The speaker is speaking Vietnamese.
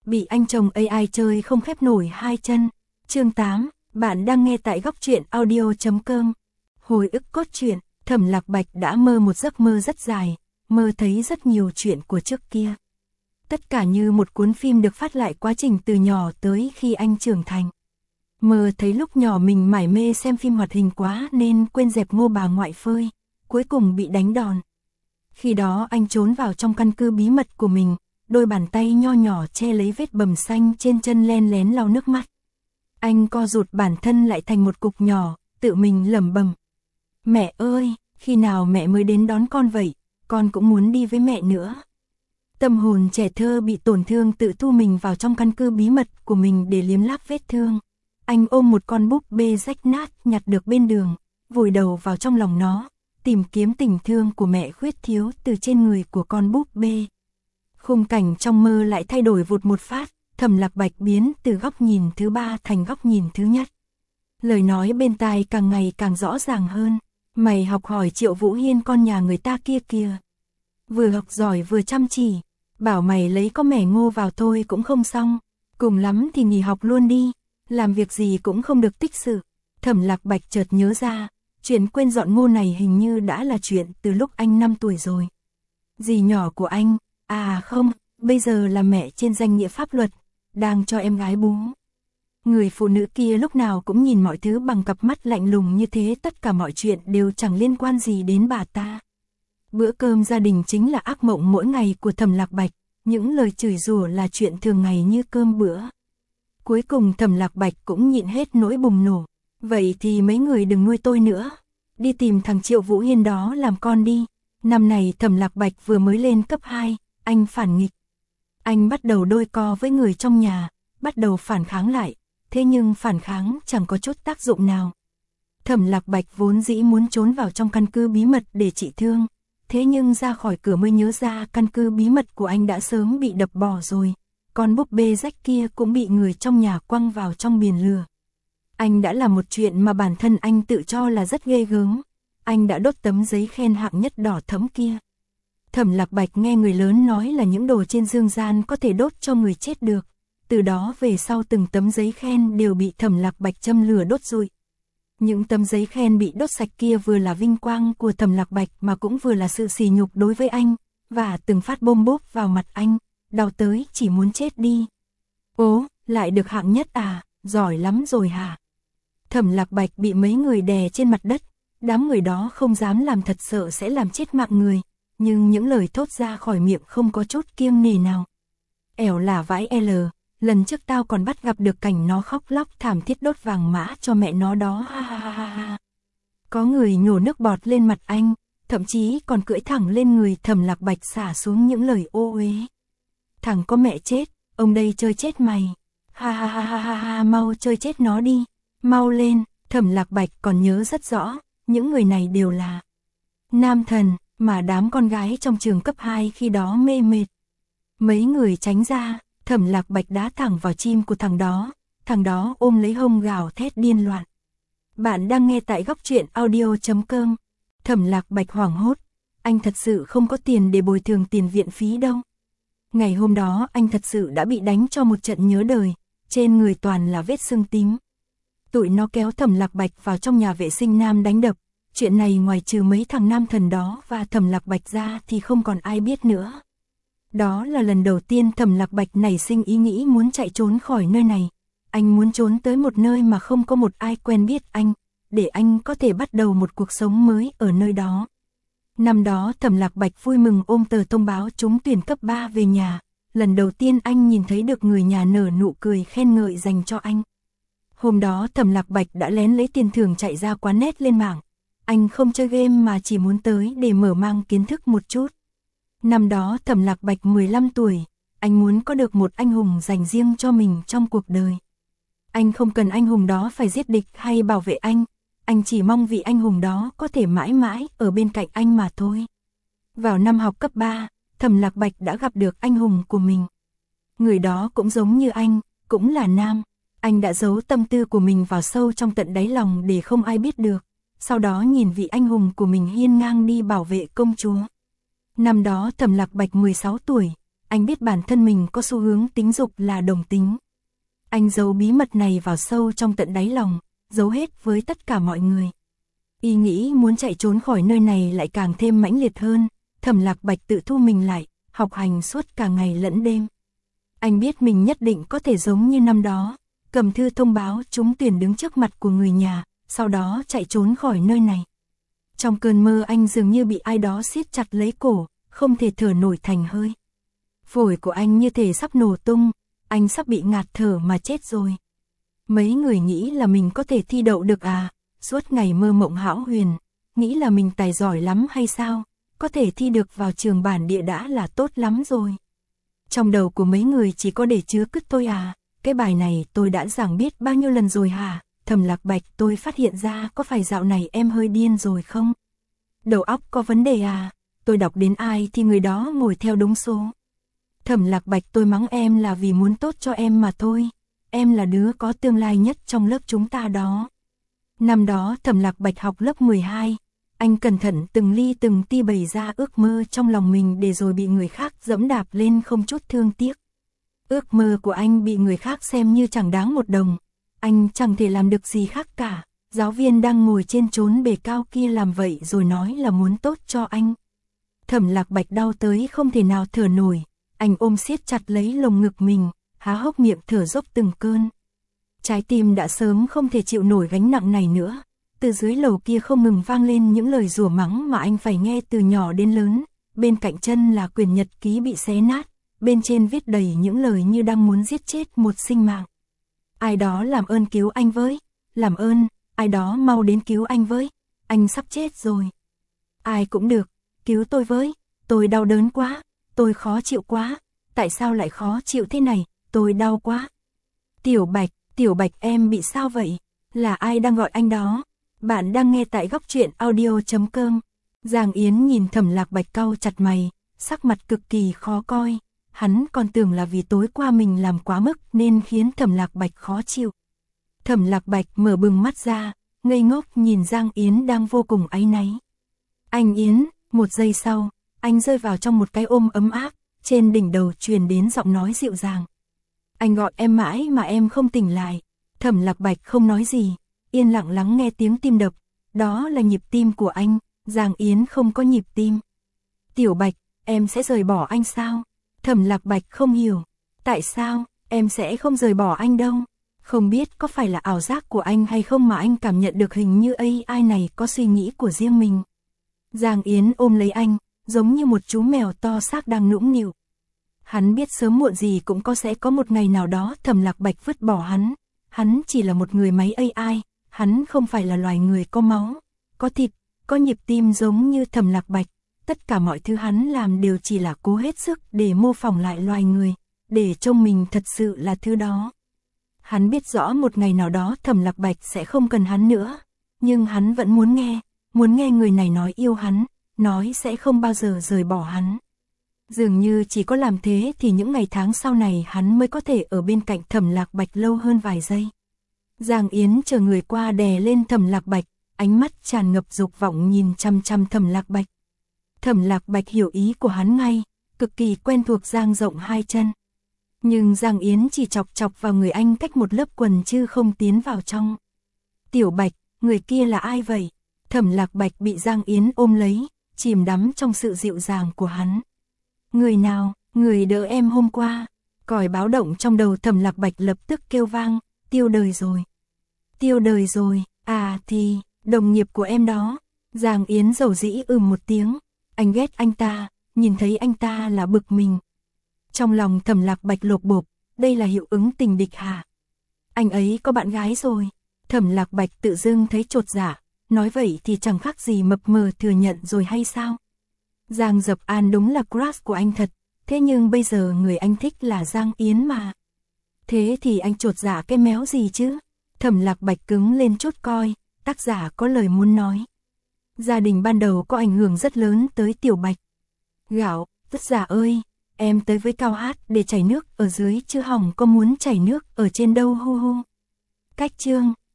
bị anh chồng AI chơi không khép nổi hai chân. Chương 8, bạn đang nghe tại góc truyện audio.com. Hồi ức cốt truyện, Thẩm Lạc Bạch đã mơ một giấc mơ rất dài, mơ thấy rất nhiều chuyện của trước kia. Tất cả như một cuốn phim được phát lại quá trình từ nhỏ tới khi anh trưởng thành. Mơ thấy lúc nhỏ mình mải mê xem phim hoạt hình quá nên quên dẹp Ngô bà ngoại phơi, cuối cùng bị đánh đòn. Khi đó anh trốn vào trong căn cứ bí mật của mình, đôi bàn tay nho nhỏ che lấy vết bầm xanh trên chân len lén lau nước mắt. Anh co rụt bản thân lại thành một cục nhỏ, tự mình lẩm bẩm. Mẹ ơi, khi nào mẹ mới đến đón con vậy, con cũng muốn đi với mẹ nữa. Tâm hồn trẻ thơ bị tổn thương tự thu mình vào trong căn cứ bí mật của mình để liếm láp vết thương. Anh ôm một con búp bê rách nát nhặt được bên đường, vùi đầu vào trong lòng nó, tìm kiếm tình thương của mẹ khuyết thiếu từ trên người của con búp bê. Khung cảnh trong mơ lại thay đổi vụt một phát, Thẩm Lạc Bạch biến từ góc nhìn thứ ba thành góc nhìn thứ nhất. Lời nói bên tai càng ngày càng rõ ràng hơn. Mày học hỏi Triệu Vũ Hiên con nhà người ta kia kìa. Vừa học giỏi vừa chăm chỉ, bảo mày lấy có mẻ Ngô vào thôi cũng không xong, cùng lắm thì nghỉ học luôn đi, làm việc gì cũng không được tích sự. Thẩm Lạc Bạch chợt nhớ ra, chuyện quên dọn Ngô này hình như đã là chuyện từ lúc anh 5 tuổi rồi. Dì nhỏ của anh, à không, bây giờ là mẹ trên danh nghĩa pháp luật, đang cho em gái bú. Người phụ nữ kia lúc nào cũng nhìn mọi thứ bằng cặp mắt lạnh lùng như thế, tất cả mọi chuyện đều chẳng liên quan gì đến bà ta. Bữa cơm gia đình chính là ác mộng mỗi ngày của Thẩm Lạc Bạch, những lời chửi rủa là chuyện thường ngày như cơm bữa. Cuối cùng Thẩm Lạc Bạch cũng nhịn hết nỗi bùng nổ. Vậy thì mấy người đừng nuôi tôi nữa, đi tìm thằng Triệu Vũ Hiên đó làm con đi. Năm này Thẩm Lạc Bạch vừa mới lên cấp 2, anh phản nghịch. Anh bắt đầu đôi co với người trong nhà, bắt đầu phản kháng lại. Thế nhưng phản kháng chẳng có chút tác dụng nào. Thẩm Lạc Bạch vốn dĩ muốn trốn vào trong căn cứ bí mật để trị thương. Thế nhưng ra khỏi cửa mới nhớ ra căn cứ bí mật của anh đã sớm bị đập bỏ rồi. Con búp bê rách kia cũng bị người trong nhà quăng vào trong biển lửa. Anh đã làm một chuyện mà bản thân anh tự cho là rất ghê gớm. Anh đã đốt tấm giấy khen hạng nhất đỏ thẫm kia. Thẩm Lạc Bạch nghe người lớn nói là những đồ trên dương gian có thể đốt cho người chết được. Từ đó về sau từng tấm giấy khen đều bị Thẩm Lạc Bạch châm lửa đốt rụi. Những tấm giấy khen bị đốt sạch kia vừa là vinh quang của Thẩm Lạc Bạch mà cũng vừa là sự sỉ nhục đối với anh, và từng phát bôm bốp vào mặt anh, đau tới chỉ muốn chết đi. Ố, lại được hạng nhất à, giỏi lắm rồi hả? Thẩm Lạc Bạch bị mấy người đè trên mặt đất, đám người đó không dám làm thật, sợ sẽ làm chết mạng người, nhưng những lời thốt ra khỏi miệng không có chút kiêng nể nào. Ẻo là vãi L. Lần trước tao còn bắt gặp được cảnh nó khóc lóc thảm thiết đốt vàng mã cho mẹ nó đó, ha ha ha ha. Có người nhổ nước bọt lên mặt anh, thậm chí còn cưỡi thẳng lên người Thẩm Lạc Bạch xả xuống những lời ô uế. Thằng có mẹ chết, ông đây chơi chết mày. Ha ha ha ha ha ha, mau chơi chết nó đi, mau lên. Thẩm Lạc Bạch còn nhớ rất rõ, những người này đều là nam thần mà đám con gái trong trường cấp 2 khi đó mê mệt. Mấy người tránh ra. Thẩm Lạc Bạch đá thẳng vào chim của thằng đó ôm lấy hông gào thét điên loạn. Bạn đang nghe tại góc truyện audio.com. Thẩm Lạc Bạch hoảng hốt, anh thật sự không có tiền để bồi thường tiền viện phí đâu. Ngày hôm đó anh thật sự đã bị đánh cho một trận nhớ đời, trên người toàn là vết sưng tím. Tụi nó kéo Thẩm Lạc Bạch vào trong nhà vệ sinh nam đánh đập, chuyện này ngoài trừ mấy thằng nam thần đó và Thẩm Lạc Bạch ra thì không còn ai biết nữa. Đó là lần đầu tiên Thẩm Lạc Bạch nảy sinh ý nghĩ muốn chạy trốn khỏi nơi này. Anh muốn trốn tới một nơi mà không có một ai quen biết anh, để anh có thể bắt đầu một cuộc sống mới ở nơi đó. Năm đó Thẩm Lạc Bạch vui mừng ôm tờ thông báo trúng tuyển cấp 3 về nhà. Lần đầu tiên anh nhìn thấy được người nhà nở nụ cười khen ngợi dành cho anh. Hôm đó Thẩm Lạc Bạch đã lén lấy tiền thưởng chạy ra quán net lên mạng. Anh không chơi game mà chỉ muốn tới để mở mang kiến thức một chút. Năm đó Thẩm Lạc Bạch 15 tuổi, anh muốn có được một anh hùng dành riêng cho mình trong cuộc đời. Anh không cần anh hùng đó phải giết địch hay bảo vệ anh chỉ mong vị anh hùng đó có thể mãi mãi ở bên cạnh anh mà thôi. Vào năm học cấp 3, Thẩm Lạc Bạch đã gặp được anh hùng của mình. Người đó cũng giống như anh, cũng là nam. Anh đã giấu tâm tư của mình vào sâu trong tận đáy lòng để không ai biết được. Sau đó nhìn vị anh hùng của mình hiên ngang đi bảo vệ công chúa. Năm đó Thẩm Lạc Bạch 16 tuổi, Anh biết bản thân mình có xu hướng tính dục là đồng tính. Anh giấu bí mật này vào sâu trong tận đáy lòng, giấu hết với tất cả mọi người. Ý nghĩ muốn chạy trốn khỏi nơi này lại càng thêm mãnh liệt hơn, Thẩm Lạc Bạch tự thu mình lại, học hành suốt cả ngày lẫn đêm. Anh biết mình nhất định có thể giống như năm đó, cầm thư thông báo trúng tuyển đứng trước mặt của người nhà, sau đó chạy trốn khỏi nơi này. Trong cơn mơ anh dường như bị ai đó siết chặt lấy cổ, không thể thở nổi thành hơi. Phổi của anh như thể sắp nổ tung, anh sắp bị ngạt thở mà chết rồi. Mấy người nghĩ là mình có thể thi đậu được à, suốt ngày mơ mộng hão huyền, nghĩ là mình tài giỏi lắm hay sao, có thể thi được vào trường bản địa đã là tốt lắm rồi. Trong đầu của mấy người chỉ có để chứa cứt thôi à, cái bài này tôi đã giảng biết bao nhiêu lần rồi hả, Thẩm Lạc Bạch, tôi phát hiện ra có phải dạo này em hơi điên rồi không? Đầu óc có vấn đề à, tôi đọc đến ai thì người đó ngồi theo đúng số. Thẩm Lạc Bạch, tôi mắng em là vì muốn tốt cho em mà thôi, em là đứa có tương lai nhất trong lớp chúng ta đó. Năm đó Thẩm Lạc Bạch học lớp 12, anh cẩn thận từng ly từng ti bày ra ước mơ trong lòng mình để rồi bị người khác dẫm đạp lên không chút thương tiếc. Ước mơ của anh bị người khác xem như chẳng đáng một đồng, anh chẳng thể làm được gì khác cả. Giáo viên đang ngồi trên chốn bề cao kia làm vậy rồi nói là muốn tốt cho anh. Thẩm Lạc Bạch đau tới không thể nào thở nổi, anh ôm siết chặt lấy lồng ngực mình, há hốc miệng thở dốc từng cơn. Trái tim đã sớm không thể chịu nổi gánh nặng này nữa. Từ dưới lầu kia không ngừng vang lên những lời rủa mắng mà anh phải nghe từ nhỏ đến lớn, bên cạnh chân là quyển nhật ký bị xé nát, bên trên viết đầy những lời như đang muốn giết chết một sinh mạng. Ai đó làm ơn cứu anh với, làm ơn, ai đó mau đến cứu anh với, anh sắp chết rồi. Ai cũng được, cứu tôi với, tôi đau đớn quá, tôi khó chịu quá, tại sao lại khó chịu thế này, tôi đau quá. Tiểu Bạch em bị sao vậy, là ai đang gọi anh đó? Bạn đang nghe tại góc truyện audio.com. Giang Yến nhìn Thẩm Lạc Bạch cau chặt mày, sắc mặt cực kỳ khó coi, hắn còn tưởng là vì tối qua mình làm quá mức nên khiến Thẩm Lạc Bạch khó chịu. Thẩm Lạc Bạch mở bừng mắt ra, ngây ngốc nhìn Giang Yến đang vô cùng áy náy. Anh Yến, một giây sau, anh rơi vào trong một cái ôm ấm áp, trên đỉnh đầu truyền đến giọng nói dịu dàng. Anh gọi em mãi mà em không tỉnh lại. Thẩm Lạc Bạch không nói gì, yên lặng lắng nghe tiếng tim đập, đó là nhịp tim của anh, Giang Yến không có nhịp tim. Tiểu Bạch, em sẽ rời bỏ anh sao? Thẩm Lạc Bạch không hiểu, tại sao, em sẽ không rời bỏ anh đâu. Không biết có phải là ảo giác của anh hay không mà anh cảm nhận được hình như AI này có suy nghĩ của riêng mình. Giang Yến ôm lấy anh, giống như một chú mèo to xác đang nũng nịu. Hắn biết sớm muộn gì cũng sẽ có một ngày nào đó Thẩm Lạc Bạch vứt bỏ hắn. Hắn chỉ là một người máy AI, hắn không phải là loài người có máu, có thịt, có nhịp tim giống như Thẩm Lạc Bạch. Tất cả mọi thứ hắn làm đều chỉ là cố hết sức để mô phỏng lại loài người, để trông mình thật sự là thứ đó. Hắn biết rõ một ngày nào đó Thẩm Lạc Bạch sẽ không cần hắn nữa, nhưng hắn vẫn muốn nghe người này nói yêu hắn, nói sẽ không bao giờ rời bỏ hắn. Dường như chỉ có làm thế thì những ngày tháng sau này hắn mới có thể ở bên cạnh Thẩm Lạc Bạch lâu hơn vài giây. Giang Yến chờ người qua đè lên Thẩm Lạc Bạch, ánh mắt tràn ngập dục vọng nhìn chăm chăm Thẩm Lạc Bạch. Thẩm Lạc Bạch hiểu ý của hắn ngay, cực kỳ quen thuộc dang rộng hai chân. Nhưng Giang Yến chỉ chọc chọc vào người anh cách một lớp quần chứ không tiến vào trong. Tiểu Bạch, người kia là ai vậy? Thẩm Lạc Bạch bị Giang Yến ôm lấy, chìm đắm trong sự dịu dàng của hắn. Người nào, người đỡ em hôm qua. Còi báo động trong đầu Thẩm Lạc Bạch lập tức kêu vang, tiêu đời rồi. Tiêu đời rồi, à thì, đồng nghiệp của em đó. Giang Yến dầu dĩ một tiếng, anh ghét anh ta, nhìn thấy anh ta là bực mình. Trong lòng Thẩm Lạc Bạch lột bột, đây là hiệu ứng tình địch hả? Anh ấy có bạn gái rồi. Thẩm Lạc Bạch tự dưng thấy chột dạ, nói vậy thì chẳng khác gì mập mờ thừa nhận rồi hay sao? Giang Dập An đúng là crush của anh thật, thế nhưng bây giờ người anh thích là Giang Yến mà. Thế thì anh chột dạ cái méo gì chứ? Thẩm Lạc Bạch cứng lên chốt coi, tác giả có lời muốn nói. Gia đình ban đầu có ảnh hưởng rất lớn tới Tiểu Bạch. Gạo, tác giả ơi, em tới với Cao Hát để chảy nước ở dưới chứ hỏng có muốn chảy nước ở trên đâu hu hu. Cách chương